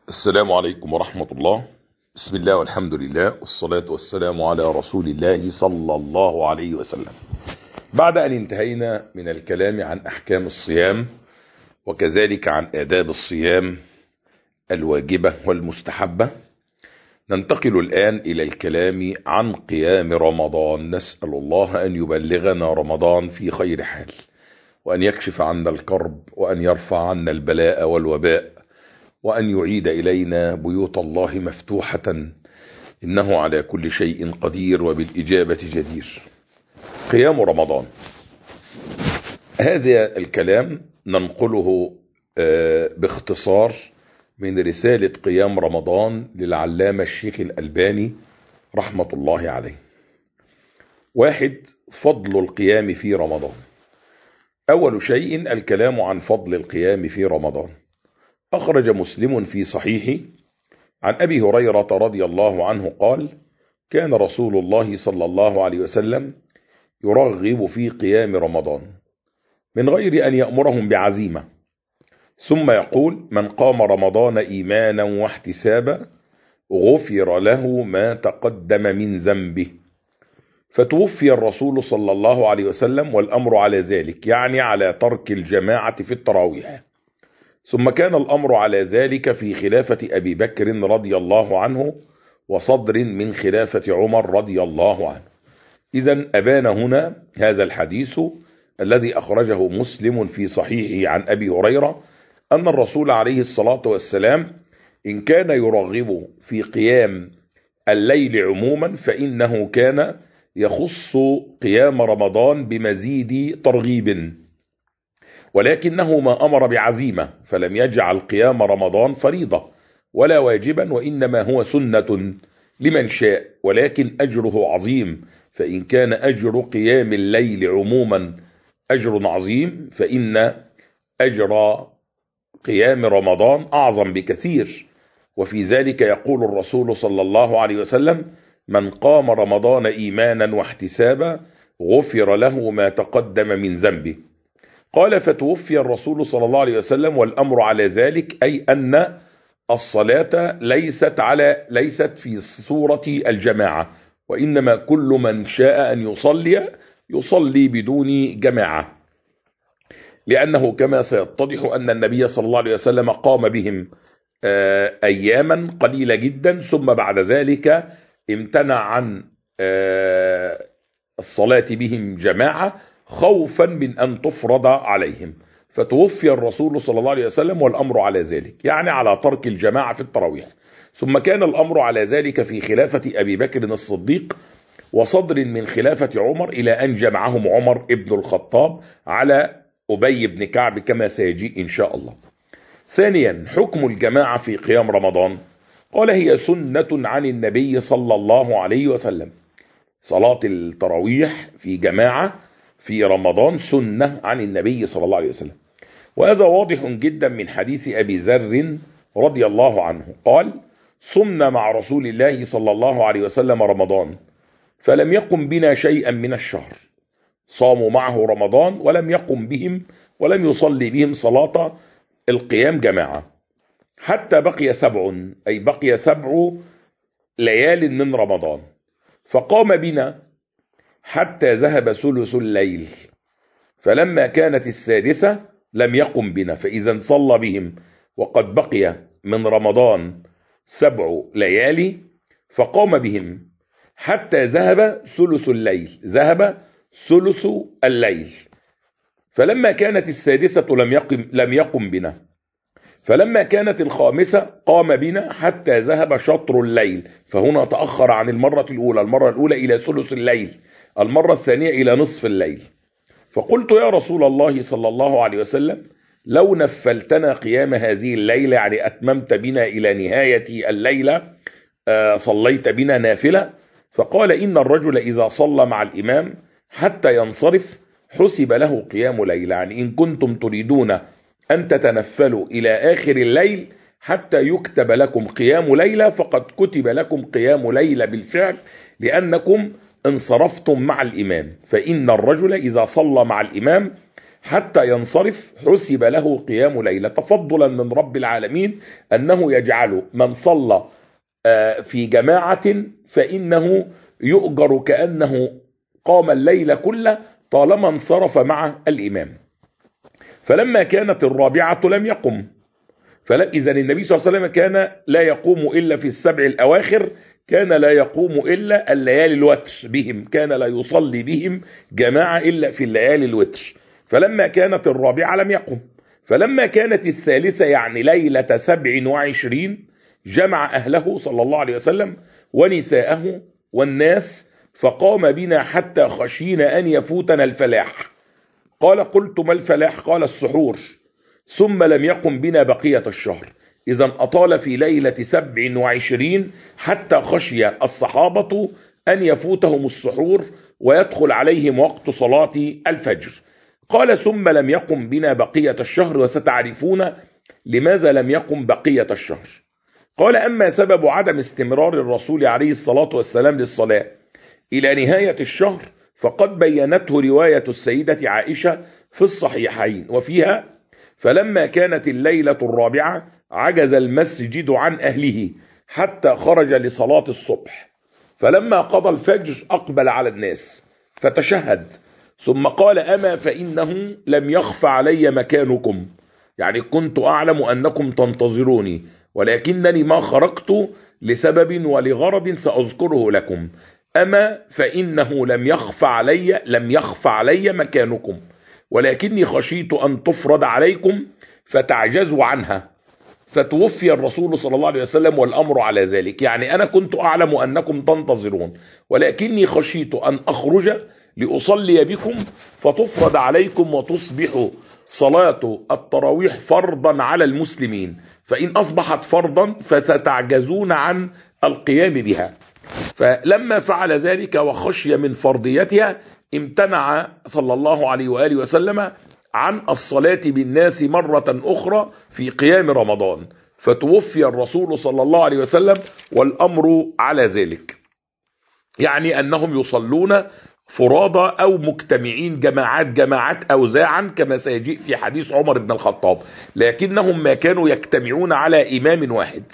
السلام عليكم ورحمة الله. بسم الله والحمد لله والصلاة والسلام على رسول الله صلى الله عليه وسلم. بعد أن انتهينا من الكلام عن أحكام الصيام وكذلك عن آداب الصيام الواجبة والمستحبة، ننتقل الآن إلى الكلام عن قيام رمضان. نسأل الله أن يبلغنا رمضان في خير حال، وأن يكشف عنا الكرب، وأن يرفع عنا البلاء والوباء، وأن يعيد إلينا بيوت الله مفتوحة، إنه على كل شيء قدير وبالإجابة جدير. قيام رمضان، هذا الكلام ننقله باختصار من رسالة قيام رمضان للعلامة الشيخ الألباني رحمة الله عليه. 1. فضل القيام في رمضان. أول شيء الكلام عن فضل القيام في رمضان. أخرج مسلم في صحيحه عن أبي هريرة رضي الله عنه قال: كان رسول الله صلى الله عليه وسلم يرغب في قيام رمضان من غير أن يأمرهم بعزيمة، ثم يقول: من قام رمضان إيمانا واحتسابا غفر له ما تقدم من ذنبه. فتوفي الرسول صلى الله عليه وسلم والأمر على ذلك، يعني على ترك الجماعة في التراويح. ثم كان الأمر على ذلك في خلافة أبي بكر رضي الله عنه وصدر من خلافة عمر رضي الله عنه. إذن أبان هنا هذا الحديث الذي أخرجه مسلم في صحيحه عن أبي هريرة أن الرسول عليه الصلاة والسلام إن كان يرغب في قيام الليل عموما فإنه كان يخص قيام رمضان بمزيد ترغيب، ولكنه ما أمر بعزيمة، فلم يجعل قيام رمضان فريضة ولا واجبا، وإنما هو سنة لمن شاء، ولكن أجره عظيم. فإن كان أجر قيام الليل عموما أجر عظيم، فإن أجر قيام رمضان أعظم بكثير. وفي ذلك يقول الرسول صلى الله عليه وسلم: من قام رمضان إيمانا واحتسابا غفر له ما تقدم من ذنبه. قال: فتوفي الرسول صلى الله عليه وسلم والأمر على ذلك، أي أن الصلاة ليست في صورة الجماعة، وإنما كل من شاء أن يصلي بدون جماعة، لأنه كما سيتضح أن النبي صلى الله عليه وسلم قام بهم أياما قليلة جدا، ثم بعد ذلك امتنع عن الصلاة بهم جماعة خوفا من أن تفرض عليهم. فتوفي الرسول صلى الله عليه وسلم والأمر على ذلك، يعني على ترك الجماعة في التراويح. ثم كان الأمر على ذلك في خلافة أبي بكر الصديق وصدر من خلافة عمر، إلى أن جمعهم عمر ابن الخطاب على أبي بن كعب كما سيجيء إن شاء الله. ثانيا، حكم الجماعة في قيام رمضان. قال: هي سنة عن النبي صلى الله عليه وسلم. صلاة التراويح في جماعة في رمضان سنة عن النبي صلى الله عليه وسلم، وهذا واضح جدا من حديث أبي ذر رضي الله عنه قال: صمنا مع رسول الله صلى الله عليه وسلم رمضان فلم يقم بنا شيئا من الشهر. صاموا معه رمضان ولم يقم بهم ولم يصلي بهم صلاة القيام جماعة، حتى بقي 7، أي بقي 7 ليال من رمضان، فقام بنا حتى ذهب ثلث الليل، فلما كانت 6 لم يقم بنا، فإذا صلى بهم وقد بقي من رمضان 7 ليالي، فقام بهم حتى ذهب ثلث الليل، ذهب ثلث الليل، فلما كانت 6 لم يقم بنا، فلما كانت 5 قام بنا حتى ذهب شطر الليل، فهنا تأخر عن المرة الأولى إلى ثلث الليل، المرة الثانية إلى نصف الليل. فقلت: يا رسول الله صلى الله عليه وسلم، لو نفلتنا قيام هذه الليلة، يعني أتممت بنا إلى نهاية الليلة، صليت بنا نافلة. فقال: إن الرجل إذا صلى مع الإمام حتى ينصرف حسب له قيام ليلة، يعني إن كنتم تريدون أن تتنفلوا إلى آخر الليل حتى يكتب لكم قيام ليلة، فقد كتب لكم قيام ليلة بالفعل، لأنكم انصرفتم مع الإمام. فإن الرجل إذا صلى مع الإمام حتى ينصرف حسب له قيام ليلة، تفضلا من رب العالمين أنه يجعل من صلى في جماعة فإنه يؤجر كأنه قام الليل كله طالما انصرف مع الإمام. فلما كانت الرابعة لم يقم. إذا النبي صلى الله عليه وسلم كان لا يقوم إلا في السبع الأواخر، كان لا يقوم إلا الليالي الوتر بهم، كان لا يصلي بهم جماعة إلا في الليالي الوتر. فلما كانت الرابعة لم يقم. فلما كانت الثالثة يعني ليلة 27 جمع أهله صلى الله عليه وسلم ونساءه والناس، فقام بنا حتى خشينا أن يفوتنا الفلاح. قال: قلت: ما الفلاح؟ قال: السحور. ثم لم يقم بنا بقية الشهر. إذا أطال في ليلة 27 حتى خشي الصحابة أن يفوتهم السحور ويدخل عليهم وقت صلاة الفجر. قال: ثم لم يقم بنا بقية الشهر، وستعرفون لماذا لم يقم بقية الشهر. قال: أما سبب عدم استمرار الرسول عليه الصلاة والسلام للصلاة إلى نهاية الشهر فقد بينته رواية السيدة عائشة في الصحيحين، وفيها: فلما كانت الليلة الرابعة عجز المسجد عن أهله حتى خرج لصلاة الصبح، فلما قضى الفجر أقبل على الناس فتشهد، ثم قال: أما فإنه لم يخف علي مكانكم، يعني كنت أعلم أنكم تنتظروني، ولكنني ما خرجت لسبب ولغرض سأذكره لكم. أما فإنه لم يخف علي مكانكم، ولكني خشيت أن تفرض عليكم فتعجزوا عنها، فتوفي الرسول صلى الله عليه وسلم والأمر على ذلك. يعني أنا كنت أعلم أنكم تنتظرون، ولكني خشيت أن أخرج لأصلي بكم فتفرض عليكم وتصبح صلاة التراويح فرضا على المسلمين، فإن أصبحت فرضا فستعجزون عن القيام بها. فلما فعل ذلك وخشي من فرضيتها امتنع صلى الله عليه وآله وسلم عن الصلاة بالناس مرة أخرى في قيام رمضان، فتوفي الرسول صلى الله عليه وسلم والأمر على ذلك، يعني أنهم يصلون فرادى أو مجتمعين جماعات أوزاعا كما سيجيء في حديث عمر بن الخطاب، لكنهم ما كانوا يجتمعون على إمام واحد.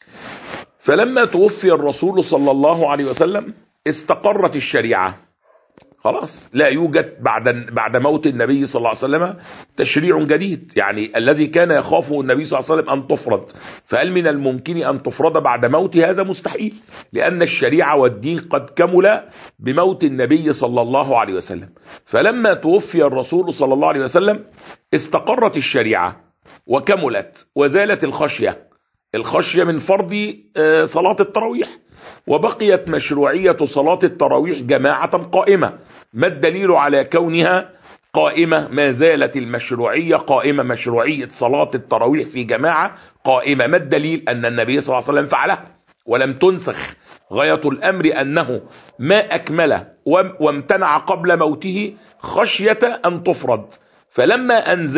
فلما توفي الرسول صلى الله عليه وسلم استقرت الشريعة، خلاص لا يوجد بعد موت النبي صلى الله عليه وسلم تشريع جديد، يعني الذي كان يخافه النبي صلى الله عليه وسلم أن تفرض، فهل من الممكن أن تفرض بعد موت؟ هذا مستحيل، لأن الشريعة والدين قد كمل بموت النبي صلى الله عليه وسلم. فلما توفي الرسول صلى الله عليه وسلم استقرت الشريعة وكملت وزالت الخشية من فرض صلاة التراويح، وبقيت مشروعية صلاة التراويح جماعة قائمة. ما الدليل على كونها قائمة؟ ما زالت المشروعية قائمة، مشروعية صلاة التراويح في جماعة قائمة. ما الدليل؟ أن النبي صلى الله عليه وسلم فعلها ولم تنسخ. غاية الأمر أنه ما أكمل وامتنع قبل موته خشية أن تفرض، فلما أن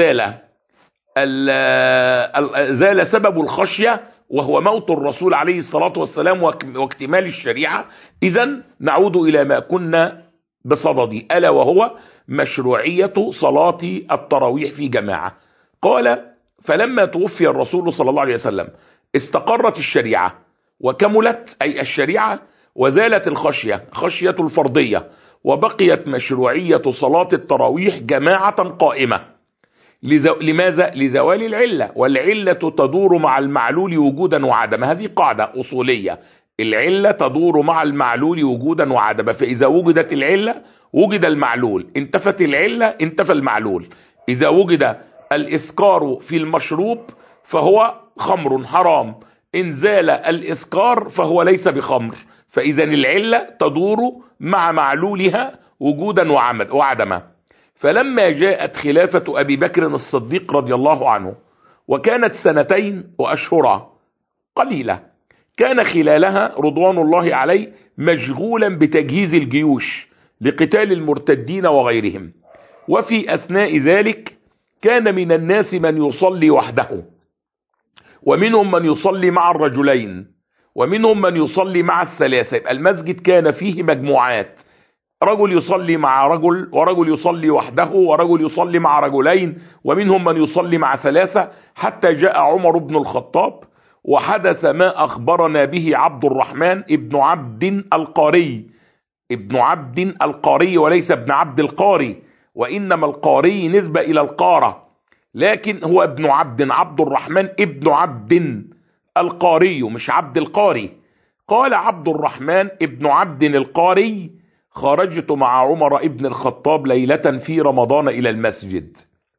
زال سبب الخشية وهو موت الرسول عليه الصلاة والسلام واكتمال الشريعة، إذن نعود إلى ما كنا بصدد، ألا وهو مشروعية صلاة التراويح في جماعة. قال: فلما توفي الرسول صلى الله عليه وسلم استقرت الشريعة وكملت أي الشريعة، وزالت خشية الفرضية، وبقيت مشروعية صلاة التراويح جماعة قائمة. لماذا؟ لزوال العلة، والعلة تدور مع المعلول وجودا وعدما. هذه قاعدة أصولية، العلة تدور مع المعلول وجودا وعدما، فإذا وجدت العلة وجد المعلول، انتفت العلة انتفى المعلول. إذا وجد الإسكار في المشروب فهو خمر حرام، إن زال الإسكار فهو ليس بخمر، فإذا العلة تدور مع معلولها وجودا وعدما. فلما جاءت خلافة أبي بكر الصديق رضي الله عنه وكانت 2 وأشهر قليلة، كان خلالها رضوان الله عليه مشغولا بتجهيز الجيوش لقتال المرتدين وغيرهم، وفي أثناء ذلك كان من الناس من يصلي وحده، ومنهم من يصلي مع الرجلين، ومنهم من يصلي مع الثلاثة. يبقى المسجد كان فيه مجموعات، رجل يصلي مع رجل، ورجل يصلي وحده، ورجل يصلي مع رجلين، ومنهم من يصلي مع ثلاثة، حتى جاء عمر بن الخطاب وحدث ما أخبرنا به عبد الرحمن ابن عبد القاري، ابن عبد القاري وليس ابن عبد القاري، وإنما القاري نسبة إلى القارة، لكن هو ابن عبد الرحمن ابن عبد القاري مش عبد القاري. قال عبد الرحمن ابن عبد القاري: خرجت مع عمر ابن الخطاب ليلة في رمضان إلى المسجد،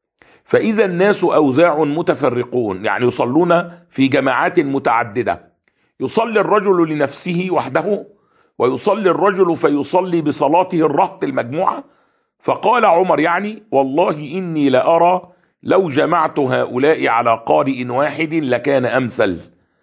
فإذا الناس أوزاع متفرقون، يعني يصلون في جماعات متعددة، يصلي الرجل لنفسه وحده، ويصلي الرجل فيصلي بصلاته الرهط المجموعة. فقال عمر يعني: والله إني لأرى لو جمعت هؤلاء على قارئ واحد لكان أمثل.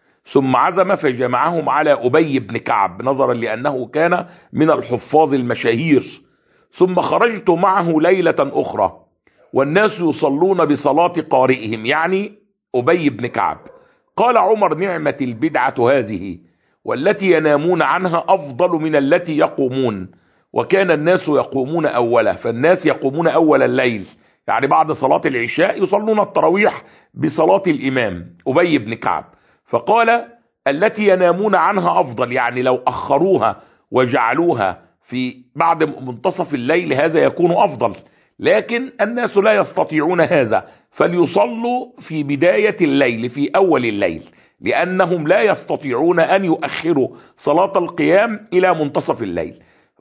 ثم عزم فجمعهم على أبي بن كعب نظرا لأنه كان من الحفاظ المشاهير. ثم خرجت معه ليلة أخرى والناس يصلون بصلاة قارئهم، يعني أبي بن كعب. قال عمر: نعمة البدعة هذه، والتي ينامون عنها أفضل من التي يقومون. وكان الناس يقومون أوله، فالناس يقومون أول الليل، يعني بعد صلاة العشاء يصلون التراويح بصلاة الإمام أبي بن كعب. فقال: التي ينامون عنها أفضل، يعني لو أخروها وجعلوها في بعد منتصف الليل هذا يكون أفضل، لكن الناس لا يستطيعون هذا، فليصلوا في بداية الليل في أول الليل، لأنهم لا يستطيعون أن يؤخروا صلاة القيام إلى منتصف الليل.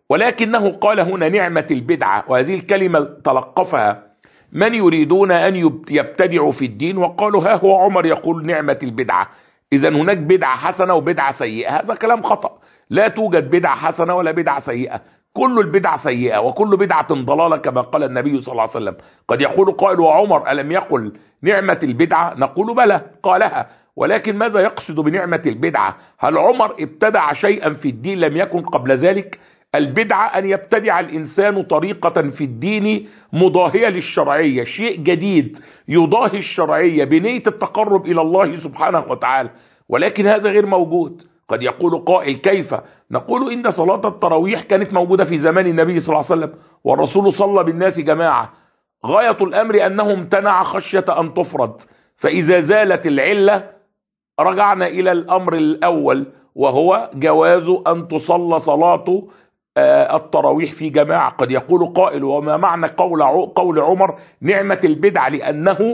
ولكنه قال هنا نعمة البدعة، وهذه الكلمة تلقفها من يريدون أن يبتدعوا في الدين، وقالوا ها هو عمر يقول نعمة البدعة، إذا هناك بدعة حسنة وبدعة سيئة. هذا كلام خطأ، لا توجد بدعة حسنة ولا بدعة سيئة، كل البدع سيئة وكل بدعة ضلالة كما قال النبي صلى الله عليه وسلم. قد يقول قائل: وعمر ألم يقل نعمة البدعة؟ نقول بلى قالها، ولكن ماذا يقصد بنعمة البدعة؟ هل عمر ابتدع شيئا في الدين لم يكن قبل ذلك؟ البدعة أن يبتدع الإنسان طريقة في الدين مضاهية للشرعية، شيء جديد يضاهي الشرعية بنية التقرب إلى الله سبحانه وتعالى، ولكن هذا غير موجود. قد يقول قائل: كيف؟ نقول إن صلاة التراويح كانت موجودة في زمان النبي صلى الله عليه وسلم، والرسول صلى بالناس جماعة، غاية الأمر أنه امتنع خشية أن تفرض، فإذا زالت العلة رجعنا إلى الأمر الأول، وهو جواز أن تصلى صلاة التراويح في جماعة. قد يقول قائل: وما معنى قول عمر نعمة البدعة؟ لأنه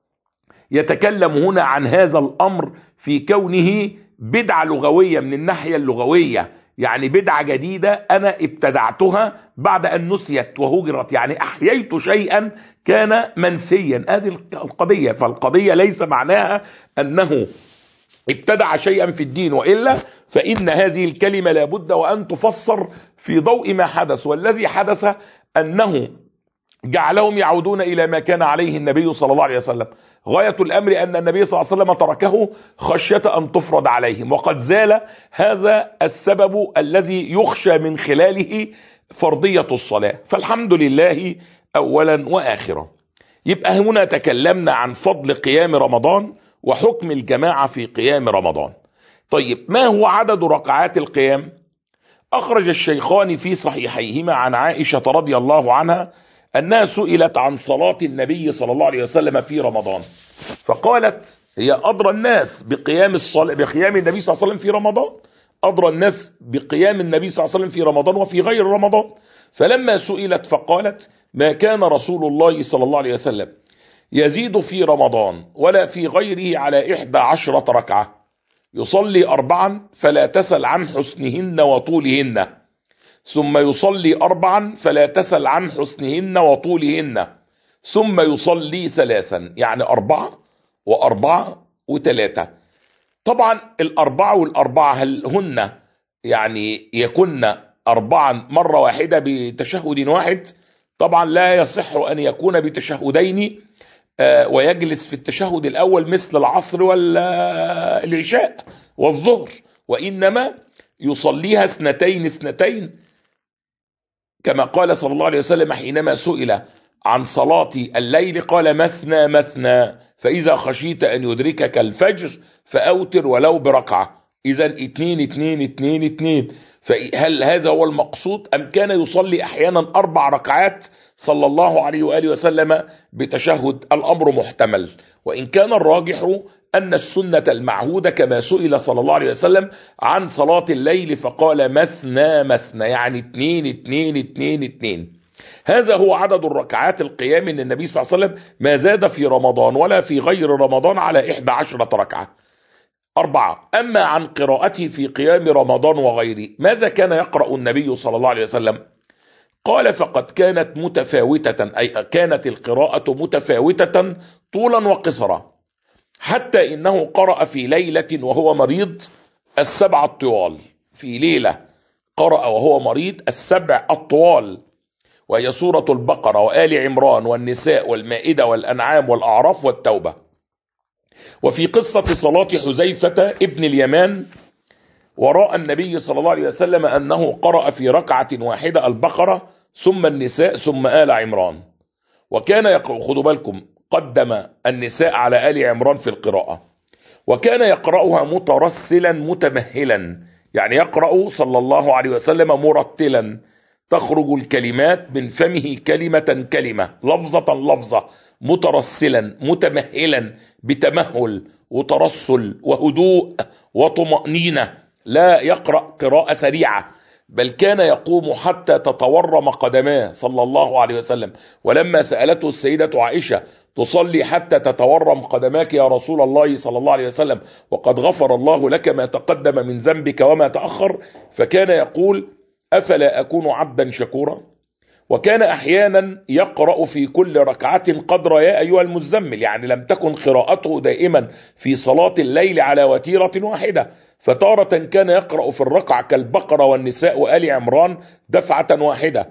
يتكلم هنا عن هذا الأمر في كونه بدعة لغوية من الناحية اللغوية، يعني بدعة جديدة أنا ابتدعتها بعد أن نسيت وهجرت، يعني أحييت شيئا كان منسيا. هذه القضية، فالقضية ليس معناها أنه ابتدع شيئا في الدين، وإلا فإن هذه الكلمة لابد وأن تفسر في ضوء ما حدث، والذي حدث أنه جعلهم يعودون إلى ما كان عليه النبي صلى الله عليه وسلم. غاية الأمر أن النبي صلى الله عليه وسلم تركه خشية أن تفرض عليهم، وقد زال هذا السبب الذي يخشى من خلاله فرضية الصلاة، فالحمد لله أولا وآخرا. يبقى هنا تكلمنا عن فضل قيام رمضان وحكم الجماعة في قيام رمضان. طيب، ما هو عدد ركعات القيام؟ أخرج الشيخان في صحيحيهما عن عائشة رضي الله عنها أنها سئلت عن صلاة النبي صلى الله عليه وسلم في رمضان، فقالت هي أدرى الناس بقيام النبي صلى الله عليه وسلم في رمضان، أدرى الناس بقيام النبي صلى الله عليه وسلم في رمضان وفي غير رمضان. فلما سئلت فقالت: ما كان رسول الله صلى الله عليه وسلم يزيد في رمضان ولا في غيره على 11 ركعة، يصلي 4 فلا تسل عن حسنهن وطولهن، ثم يصلي 4 فلا تسل عن حسنهن وطولهن، ثم يصلي 3، يعني 4 و4 و3. طبعا الأربعة والأربعة هل هن يعني يكن 4 مرة واحدة بتشهد واحد؟ طبعا لا يصح أن يكون بتشهدين ويجلس في التشهد الأول مثل العصر والعشاء والظهر، وإنما يصليها 2 كما قال صلى الله عليه وسلم حينما سئل عن صلاة الليل قال: مثنى مثنى، فإذا خشيت أن يدركك الفجر فأوتر ولو بركعة. إذا 2 2 2 2. فهل هذا هو المقصود أم كان يصلي أحيانا 4 ركعات صلى الله عليه وآله وسلم بتشهد؟ الأمر محتمل، وإن كان الراجح أن السنة المعهودة كما سئل صلى الله عليه وسلم عن صلاة الليل فقال مثنى مثنى، يعني 2 2 2 2. هذا هو عدد الركعات القيام ان النبي صلى الله عليه وسلم ما زاد في رمضان ولا في غير رمضان على 11 ركعة 4. أما عن قراءته في قيام رمضان وغيره، ماذا كان يقرأ النبي صلى الله عليه وسلم؟ قال فقد كانت متفاوتة، أي كانت القراءة متفاوتة طولا وقصرا، حتى إنه قرأ في ليلة وهو مريض 7 الطوال. في ليلة قرأ وهو مريض 7 الطوال، وهي سورة البقرة وآل عمران والنساء والمائدة والأنعام والأعراف والتوبة. وفي قصة صلاة حذيفة ابن اليمان وراء النبي صلى الله عليه وسلم أنه قرأ في ركعة واحدة البقرة ثم النساء ثم آل عمران، وكان يقرأ، خدوا بالكم، قدم النساء على آل عمران في القراءة، وكان يقرأها مترسلا متمهلا، يعني يقرأ صلى الله عليه وسلم مرتلا، تخرج الكلمات من فمه كلمة كلمة لفظة لفظة، مترسلا متمهلا بتمهل وترسل وهدوء وطمأنينة، لا يقرأ قراءة سريعة، بل كان يقوم حتى تتورم قدماه صلى الله عليه وسلم. ولما سألته السيدة عائشة تصلي حتى تتورم قدماك يا رسول الله صلى الله عليه وسلم وقد غفر الله لك ما تقدم من ذنبك وما تأخر، فكان يقول أفلا أكون عبدا شكورا. وكان أحيانا يقرأ في كل ركعة قدر يا أيها المزمل، يعني لم تكن قراءته دائما في صلاة الليل على وتيرة واحدة، فتارة كان يقرأ في الركعة كالبقرة والنساء وآل عمران دفعة واحدة،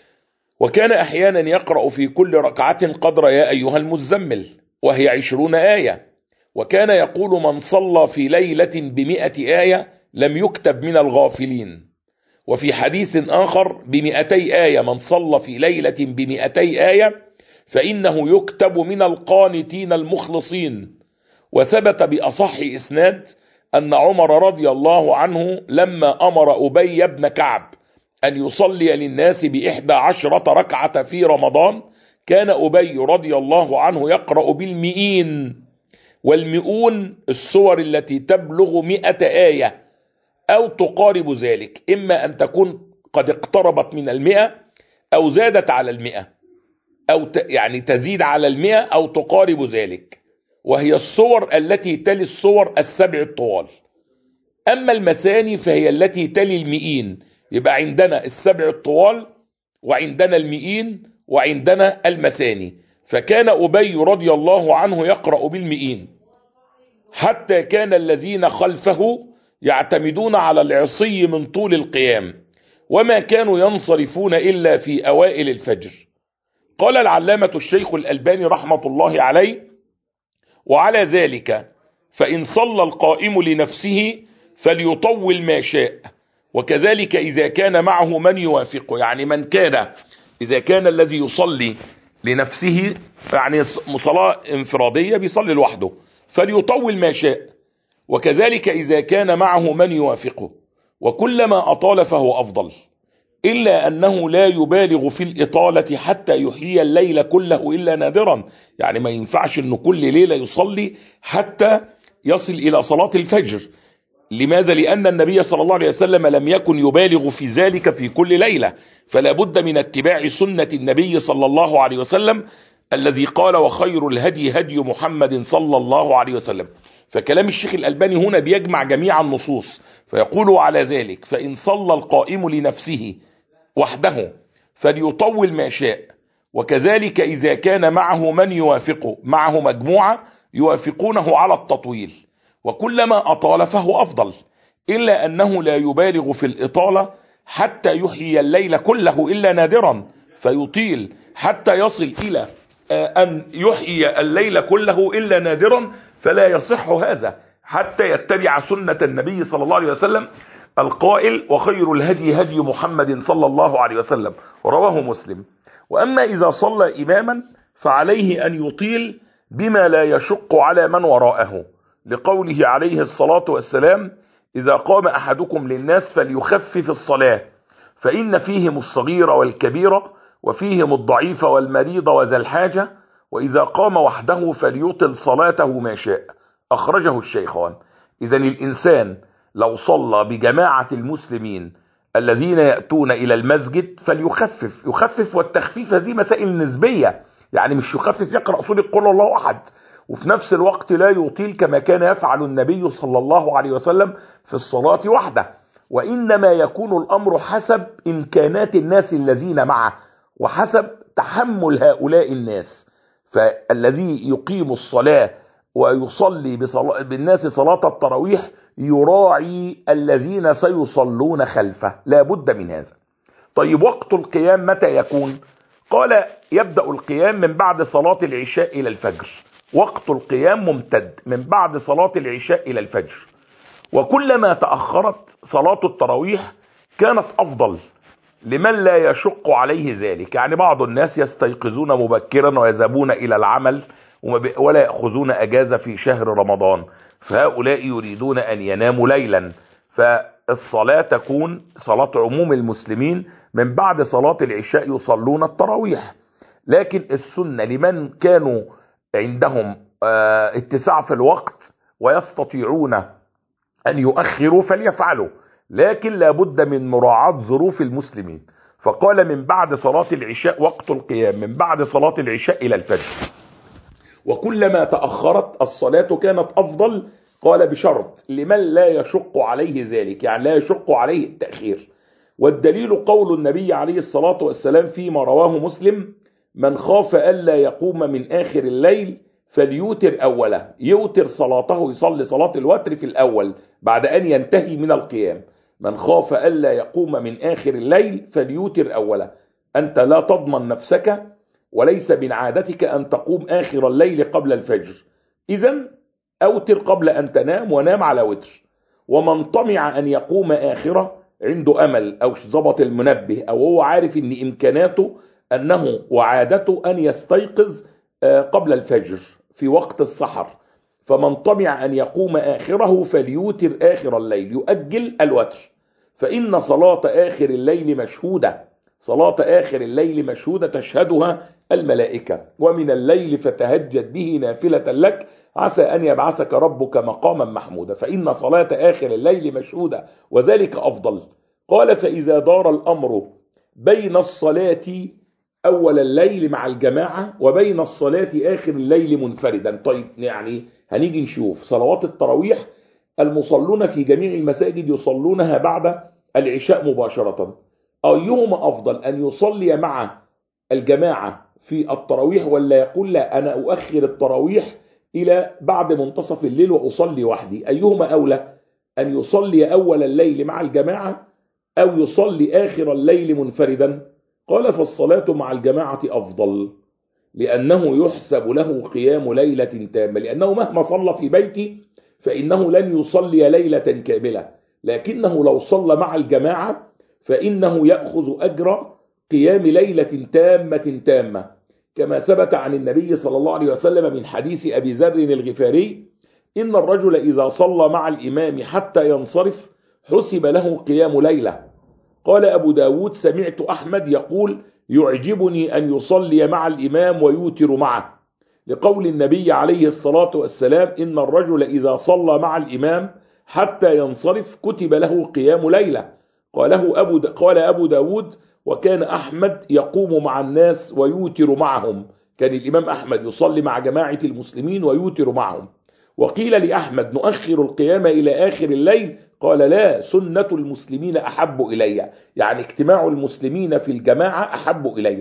وكان أحيانا يقرأ في كل ركعة قدر يا أيها المزمل وهي 20 آية. وكان يقول من صلى في ليلة ب100 آية لم يكتب من الغافلين. وفي حديث آخر ب200 آية، من صلى في ليلة ب200 آية فإنه يكتب من القانتين المخلصين. وثبت بأصح إسناد أن عمر رضي الله عنه لما أمر أبي بن كعب أن يصلي للناس ب11 ركعة في رمضان، كان أبي رضي الله عنه يقرأ بالمئين، والمئون السور التي تبلغ 100 آية أو تقارب ذلك، إما أن تكون قد اقتربت من 100 أو زادت على 100 أو يعني تزيد على 100 أو تقارب ذلك، وهي الصور التي تلي الصور 7 الطوال. أما المثاني فهي التي تلي المئين، يبقى عندنا 7 الطوال وعندنا المئين وعندنا المثاني. فكان أبي رضي الله عنه يقرأ بالمئين، حتى كان الذين خلفه يعتمدون على العصي من طول القيام، وما كانوا ينصرفون إلا في أوائل الفجر. قال العلامة الشيخ الألباني رحمة الله عليه: وعلى ذلك فإن صلى القائم لنفسه فليطول ما شاء، وكذلك إذا كان معه من يوافقه، يعني من كان إذا كان الذي يصلي لنفسه يعني صلاة انفرادية بيصلي لوحده فليطول ما شاء، وكذلك إذا كان معه من يوافقه، وكلما أطال فهو أفضل، إلا أنه لا يبالغ في الإطالة حتى يحيي الليل كله إلا نادرا، يعني ما ينفعش أنه كل ليلة يصلي حتى يصل إلى صلاة الفجر. لماذا؟ لأن النبي صلى الله عليه وسلم لم يكن يبالغ في ذلك في كل ليلة، فلا بد من اتباع سنة النبي صلى الله عليه وسلم الذي قال: وخير الهدي هدي محمد صلى الله عليه وسلم. فكلام الشيخ الألباني هنا بيجمع جميع النصوص، فيقول: على ذلك فإن صلى القائم لنفسه وحده فليطول ما شاء، وكذلك إذا كان معه من يوافقه، معه مجموعة يوافقونه على التطويل، وكلما أطال فهو أفضل، إلا أنه لا يبالغ في الإطالة حتى يحيي الليل كله إلا نادرا، فيطيل حتى يصل إلى أن يحيي الليل كله إلا نادرا، فلا يصح هذا حتى يتبع سنة النبي صلى الله عليه وسلم القائل: وخير الهدي هدي محمد صلى الله عليه وسلم، رواه مسلم. وأما إذا صلى إماما فعليه أن يطيل بما لا يشق على من وراءه، لقوله عليه الصلاة والسلام: إذا قام أحدكم للناس فليخفف الصلاة، فإن فيهم الصغير والكبير، وفيهم الضعيف والمريض وذا الحاجة، وإذا قام وحده فليطل صلاته ما شاء. أخرجه الشيخان. إذن الإنسان لو صلى بجماعة المسلمين الذين يأتون إلى المسجد يخفف، والتخفيف هذه مسائل نسبية، يعني مش يخفف يقرأ سورة قل الله أحد، وفي نفس الوقت لا يطيل كما كان يفعل النبي صلى الله عليه وسلم في الصلاة وحده، وإنما يكون الأمر حسب إمكانات الناس الذين معه وحسب تحمل هؤلاء الناس. فالذي يقيم الصلاة ويصلي بالناس صلاة التراويح يراعي الذين سيصلون خلفه، لا بد من هذا. طيب وقت القيام متى يكون؟ قال يبدأ القيام من بعد صلاة العشاء إلى الفجر. وقت القيام ممتد من بعد صلاة العشاء إلى الفجر، وكلما تأخرت صلاة التراويح كانت أفضل لمن لا يشق عليه ذلك. يعني بعض الناس يستيقظون مبكرا ويذهبون إلى العمل ولا يأخذون أجازة في شهر رمضان، فهؤلاء يريدون أن يناموا ليلا، فالصلاة تكون صلاة عموم المسلمين من بعد صلاة العشاء يصلون التراويح. لكن السنة لمن كانوا عندهم اتساع في الوقت ويستطيعون أن يؤخروا فليفعلوا، لكن لابد من مراعاة ظروف المسلمين. فقال من بعد صلاة العشاء وقت القيام من بعد صلاة العشاء إلى الفجر، وكلما تأخرت الصلاة كانت أفضل. قال بشرط لمن لا يشق عليه ذلك، يعني لا يشق عليه التأخير. والدليل قول النبي عليه الصلاة والسلام فيما رواه مسلم: من خاف ألا يقوم من آخر الليل فليوتر أوله. يوتر صلاته، يصلي صلاة الوتر في الأول بعد أن ينتهي من القيام. من خاف ألا يقوم من آخر الليل فليوتر أوله. أنت لا تضمن نفسك، وليس من عادتك أن تقوم آخر الليل قبل الفجر، إذن أوتر قبل أن تنام ونام على وتر. ومن طمع أن يقوم آخره، عنده أمل أو ضبط المنبه أو هو عارف أن إمكاناته أنه وعادته أن يستيقظ قبل الفجر في وقت السحر، فمن طمع أن يقوم آخره فليوتر آخر الليل، يؤجل الوتر. فإن صلاة آخر الليل مشهودة، صلاة آخر الليل مشهودة تشهدها الملائكة. ومن الليل فتهجد به نافلة لك عسى أن يبعثك ربك مقاما محمودا. فإن صلاة آخر الليل مشهودة وذلك أفضل. قال فإذا دار الأمر بين الصلاة أول الليل مع الجماعة وبين الصلاة آخر الليل منفردا. طيب يعني هنيجي نشوف صلوات التراويح المصلون في جميع المساجد يصلونها بعد العشاء مباشرة، أيهما أفضل، أن يصلي مع الجماعة في التراويح ولا يقول لا أنا أؤخر التراويح إلى بعد منتصف الليل وأصلي وحدي؟ أيهما أولى، أن يصلي أول الليل مع الجماعة أو يصلي آخر الليل منفردا؟ قال فالصلاة مع الجماعة أفضل، لأنه يحسب له قيام ليلة تامة، لأنه مهما صلى في بيته فإنه لن يصلي ليلة كاملة، لكنه لو صلى مع الجماعة فإنه يأخذ أجر قيام ليلة تامة، كما ثبت عن النبي صلى الله عليه وسلم من حديث أبي ذر الغفاري: إن الرجل إذا صلى مع الإمام حتى ينصرف حسب له قيام ليلة. قال أبو داود: سمعت أحمد يقول: يعجبني أن يصلي مع الإمام ويوتر معه، لقول النبي عليه الصلاة والسلام: إن الرجل إذا صلى مع الإمام حتى ينصرف كتب له قيام ليلة. قال أبو داود: وكان أحمد يقوم مع الناس ويوتر معهم، كان الإمام أحمد يصلي مع جماعة المسلمين ويوتر معهم. وقيل لأحمد: نؤخر القيام إلى آخر الليل؟ قال: لا، سنة المسلمين أحب إلي، يعني اجتماع المسلمين في الجماعة أحب إلي.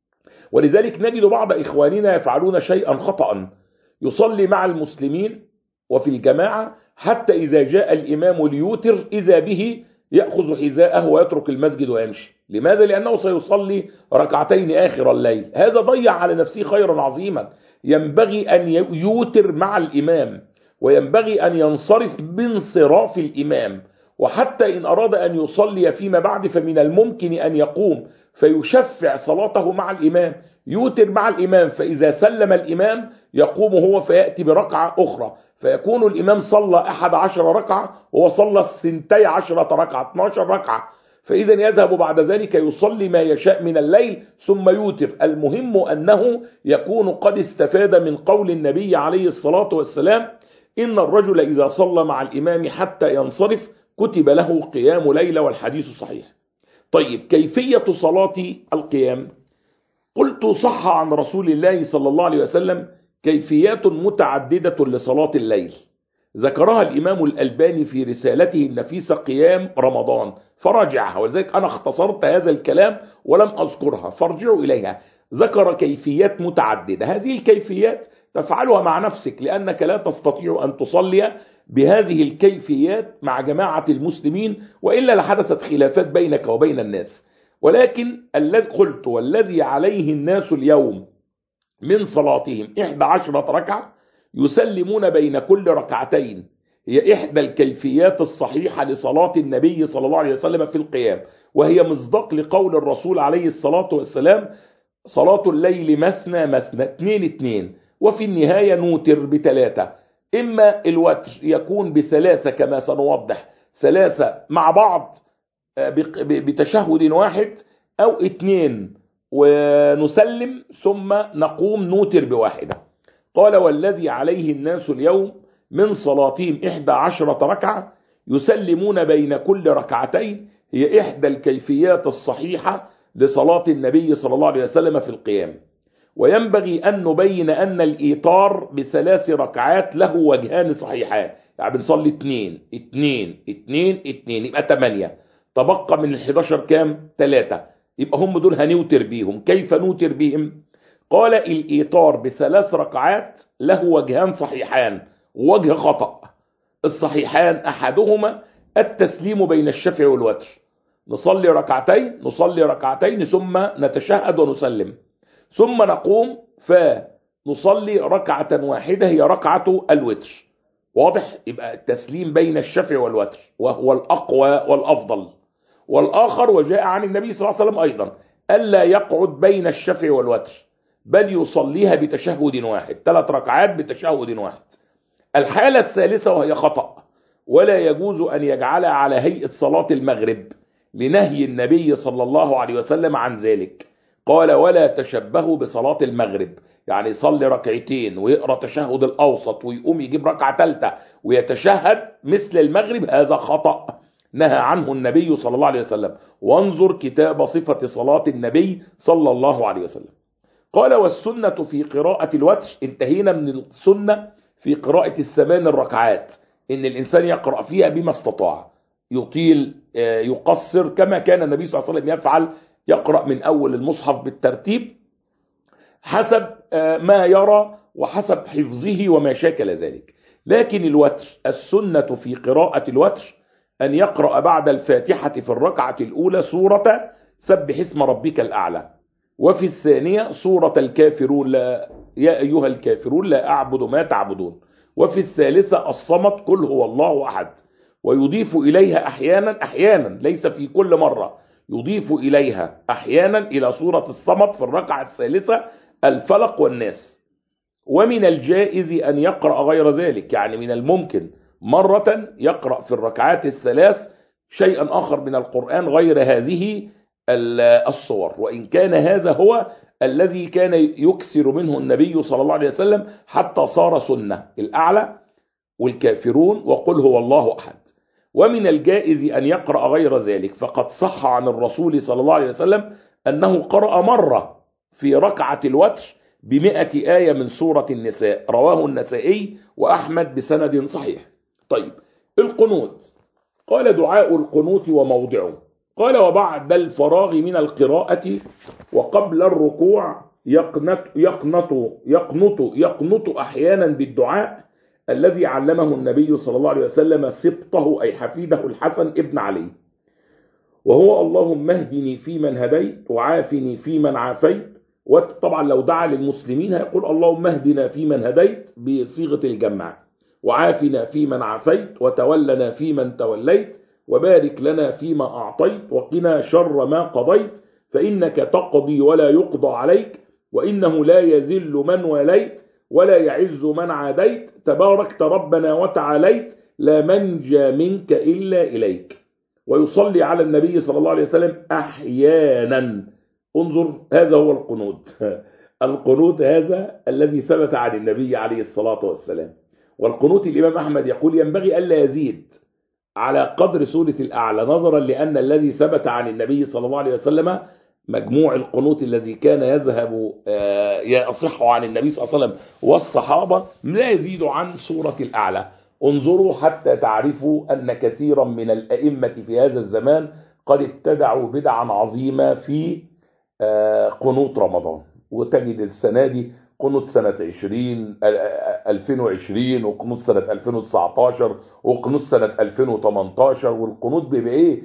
ولذلك نجد بعض إخواننا يفعلون شيئا خطأ، يصلي مع المسلمين وفي الجماعة حتى إذا جاء الإمام ليوتر إذا به يأخذ حذاءه ويترك المسجد ويمشي. لماذا؟ لأنه سيصلي ركعتين آخر الليل. هذا ضيع على نفسه خيرا عظيما. ينبغي أن يوتر مع الإمام، وينبغي أن ينصرف بانصراف الإمام. وحتى إن أراد أن يصلي فيما بعد فمن الممكن أن يقوم فيشفع صلاته مع الإمام، يوتر مع الإمام، فإذا سلم الإمام يقوم هو فيأتي بركعة أخرى، فيكون الإمام صلى 11 ركعة وهو صلى 12 ركعة، 12 ركعة. فإذا يذهب بعد ذلك يصلي ما يشاء من الليل ثم يوتر. المهم أنه يكون قد استفاد من قول النبي عليه الصلاة والسلام: إن الرجل إذا صلى مع الإمام حتى ينصرف كتب له قيام ليلة، والحديث صحيح. طيب، كيفية صلاة القيام؟ قلت: صح عن رسول الله صلى الله عليه وسلم كيفيات متعددة لصلاة الليل، ذكرها الإمام الألباني في رسالته النفيسة قيام رمضان، فراجعها، ولذلك أنا اختصرت هذا الكلام ولم أذكرها، فارجعوا إليها. ذكر كيفيات متعددة، هذه الكيفيات تفعلها مع نفسك، لأنك لا تستطيع أن تصلي بهذه الكيفيات مع جماعة المسلمين، وإلا لحدثت خلافات بينك وبين الناس. ولكن الذي قلت: والذي عليه الناس اليوم من صلاتهم 11 ركعة يسلمون بين كل ركعتين، هي إحدى الكيفيات الصحيحة لصلاة النبي صلى الله عليه وسلم في القيام، وهي مصداق لقول الرسول عليه الصلاة والسلام: صلاة الليل مثنى مثنى، 2 وفي النهاية نوتر ب3. إما الوتر يكون ب3 كما سنوضح، 3 مع بعض بتشهد واحد، أو 2 ونسلم ثم نقوم نوتر ب1. قال: والذي عليه الناس اليوم من صلاتهم 11 ركعة يسلمون بين كل ركعتين، هي إحدى الكيفيات الصحيحة لصلاة النبي صلى الله عليه وسلم في القيام. وينبغي أن نبين أن الإيتار ب3 ركعات له وجهان صحيحان، يعني بنصلي 2 2 2 2 يبقى 8، تبقى من 11 كام؟ 3، يبقى هم دول هنوتر بيهم. كيف نوتر بهم؟ قال: الإيتار ب3 ركعات له وجهان صحيحان ووجه خطأ. الصحيحان أحدهما التسليم بين الشفع والوتر، نصلي ركعتين ثم نتشهد ونسلم، ثم نقوم فنصلي ركعة واحدة هي ركعة الوتر. واضح؟ يبقى التسليم بين الشفع والوتر وهو الأقوى والأفضل. والآخر، وجاء عن النبي صلى الله عليه وسلم أيضا، ألا يقعد بين الشفع والوتر، بل يصليها بتشهد واحد، 3 ركعات بتشهد واحد. الحالة الثالثة وهي خطأ، ولا يجوز أن يجعلها على هيئة صلاة المغرب، لنهي النبي صلى الله عليه وسلم عن ذلك. قال: ولا تشبهوا بصلاة المغرب، يعني يصلي ركعتين ويقرأ تشهد الأوسط ويقوم يجيب ركعة ثالثة ويتشهد مثل المغرب، هذا خطأ نهى عنه النبي صلى الله عليه وسلم. وانظر كتاب صفة صلاة النبي صلى الله عليه وسلم. قال: والسنة في قراءة الوتر، انتهينا من السنة في قراءة 8 ركعات، إن الإنسان يقرأ فيها بما استطاع، يطيل يقصر، كما كان النبي صلى الله عليه وسلم يفعل، يقرأ من أول المصحف بالترتيب حسب ما يرى وحسب حفظه وما شاكل ذلك. لكن الوتر، السنة في قراءة الوتر أن يقرأ بعد الفاتحة في الركعة الأولى سورة سبح اسم ربك الأعلى، وفي الثانية سورة الكافرون، لا يا أيها الكافرون لا أعبد ما تعبدون، وفي الثالثة الصمد قل هو الله أحد. ويضيف إليها أحيانا ليس في كل مرة، يضيف إليها أحيانا إلى سورة الصمد في الركعة الثالثة الفلق والناس. ومن الجائز أن يقرأ غير ذلك، يعني من الممكن مرة يقرأ في الركعات الثلاث شيئا آخر من القرآن غير هذه الصور، وإن كان هذا هو الذي كان يكثر منه النبي صلى الله عليه وسلم حتى صار سنة، الأعلى والكافرون وقل هو الله أحد. ومن الجائز أن يقرأ غير ذلك، فقد صح عن الرسول صلى الله عليه وسلم أنه قرأ مرة في ركعة الوتر ب100 آية من سورة النساء، رواه النسائي وأحمد بسند صحيح. طيب، القنوت. قال: دعاء القنوت وموضعه. قال: وبعد الفراغ من القراءة وقبل الركوع يقنط أحيانا بالدعاء الذي علمه النبي صلى الله عليه وسلم سبطه أي حفيده الحسن ابن علي، وهو: اللهم اهدني فيمن هديت وعافني فيمن عافيت. وطبعا لو دعا للمسلمين هيقول: اللهم اهدنا فيمن هديت بصيغة الجمع، وعافنا فيمن عافيت، وتولنا فيمن توليت، وبارك لنا فيما أعطيت، وقنا شر ما قضيت، فإنك تقضي ولا يقضى عليك، وإنه لا يذل من واليت ولا يعز من عاديت، تباركت ربنا وتعاليت، لا منجى منك إلا إليك. ويصلي على النبي صلى الله عليه وسلم أحيانا. انظر، هذا هو القنوت. القنوت هذا الذي ثبت عن النبي عليه الصلاة والسلام. والقنوت الإمام أحمد يقول ينبغي ألا يزيد على قدر سورة الأعلى، نظرا لأن الذي ثبت عن النبي صلى الله عليه وسلم مجموع القنوت الذي كان يذهب يصح عن النبي صلى الله عليه وسلم والصحابة لا يزيد عن سورة الأعلى. انظروا حتى تعرفوا أن كثيرا من الأئمة في هذا الزمان قد ابتدعوا بدعا عظيمة في قنوت رمضان. وتجد السنة دي قنوت سنة 2020 وقنوت سنة 2019 وقنوت سنة 2018، والقنوت بيبقى ايه؟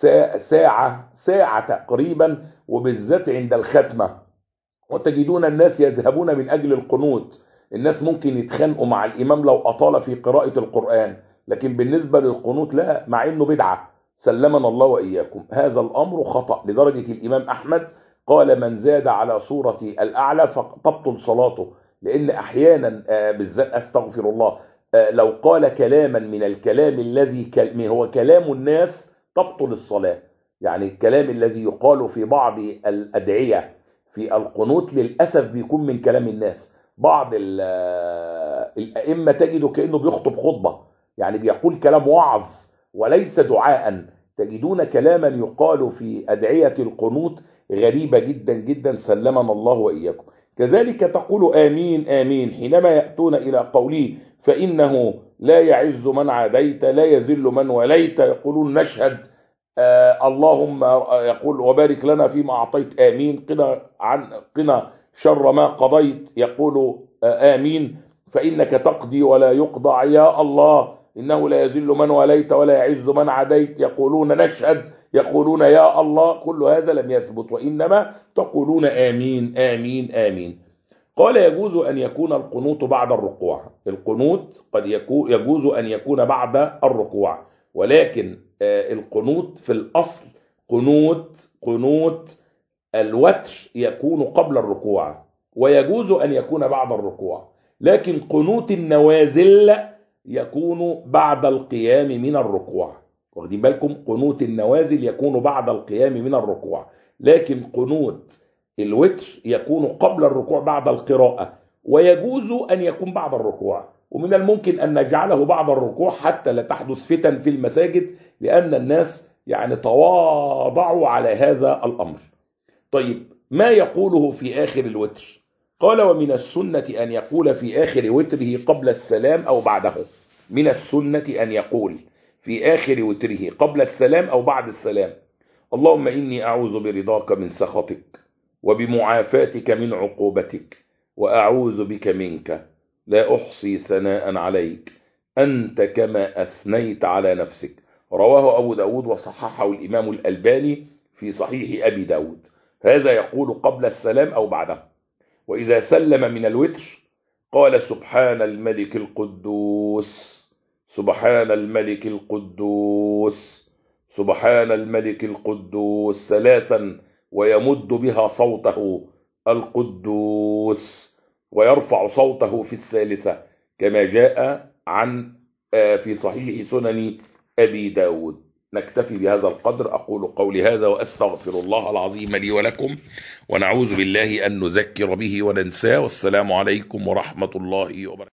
ساعة تقريبا، وبالذات عند الختمة. وتجدون الناس يذهبون من أجل القنوت. الناس ممكن يتخانقوا مع الإمام لو أطال في قراءة القرآن، لكن بالنسبة للقنوت لا، مع إنه بدعة. سلمنا الله وإياكم. هذا الأمر خطأ، لدرجة الإمام أحمد قال من زاد على سورة الأعلى فتبطل صلاته. لأن أحيانا بالذات أستغفر الله، لو قال كلاما من الكلام الذي هو كلام الناس تبطل الصلاة. يعني الكلام الذي يقال في بعض الأدعية في القنوت للأسف بيكون من كلام الناس. بعض الأئمة تجده كأنه بيخطب خطبة، يعني بيقول كلام وعظ وليس دعاء. تجدون كلاما يقال في أدعية القنوت غريبة جدا جدا، سلمنا الله وإياكم. كذلك تقول آمين آمين حينما يأتون إلى قوله فإنه لا يعز من عاديت لا يذل من وليت، يقولون نشهد اللهم يقول وبارك لنا فيما أعطيت آمين، قنا شر ما قضيت، يقول آمين فإنك تقضي ولا يقضى يا الله، إنه لا يذل من وليت ولا يعز من عاديت، يقولون نشهد، يقولون يا الله. كل هذا لم يثبت، وإنما تقولون آمين آمين آمين. قال يجوز أن يكون القنوت بعد الركوع. القنوت قد يجوز أن يكون بعد الركوع، ولكن القنوت في الأصل قنوت الوتر يكون قبل الركوع، ويجوز أن يكون بعد الركوع. لكن قنوت النوازل يكون بعد القيام من الركوع. واخدين بالكم؟ قنوت النوازل يكون بعد القيام من الركوع، لكن قنوت الوتر يكون قبل الركوع بعد القراءة، ويجوز أن يكون بعد الركوع. ومن الممكن أن نجعله بعد الركوع حتى لا تحدث فتن في المساجد، لأن الناس يعني تواضعوا على هذا الأمر. طيب، ما يقوله في آخر الوتر؟ قال ومن السنة أن يقول في آخر وتره قبل السلام أو بعده. من السنة أن يقول في آخر وتره قبل السلام أو بعد السلام اللهم إني أعوذ برضاك من سخطك وبمعافاتك من عقوبتك وأعوذ بك منك لا أحصي ثناء عليك أنت كما أثنيت على نفسك. رواه أبو داود وصححه الإمام الألباني في صحيح أبي داود. هذا يقول قبل السلام أو بعده. وإذا سلم من الوتر قال سبحان الملك القدوس سبحان الملك القدوس سبحان الملك القدوس ثلاثا، ويمد بها صوته القدوس، ويرفع صوته في الثالثة كما جاء عن في صحيح سنن أبي داود. نكتفي بهذا القدر. أقول قولي هذا وأستغفر الله العظيم لي ولكم، ونعوذ بالله أن نذكر به وننساه. والسلام عليكم ورحمة الله وبركاته.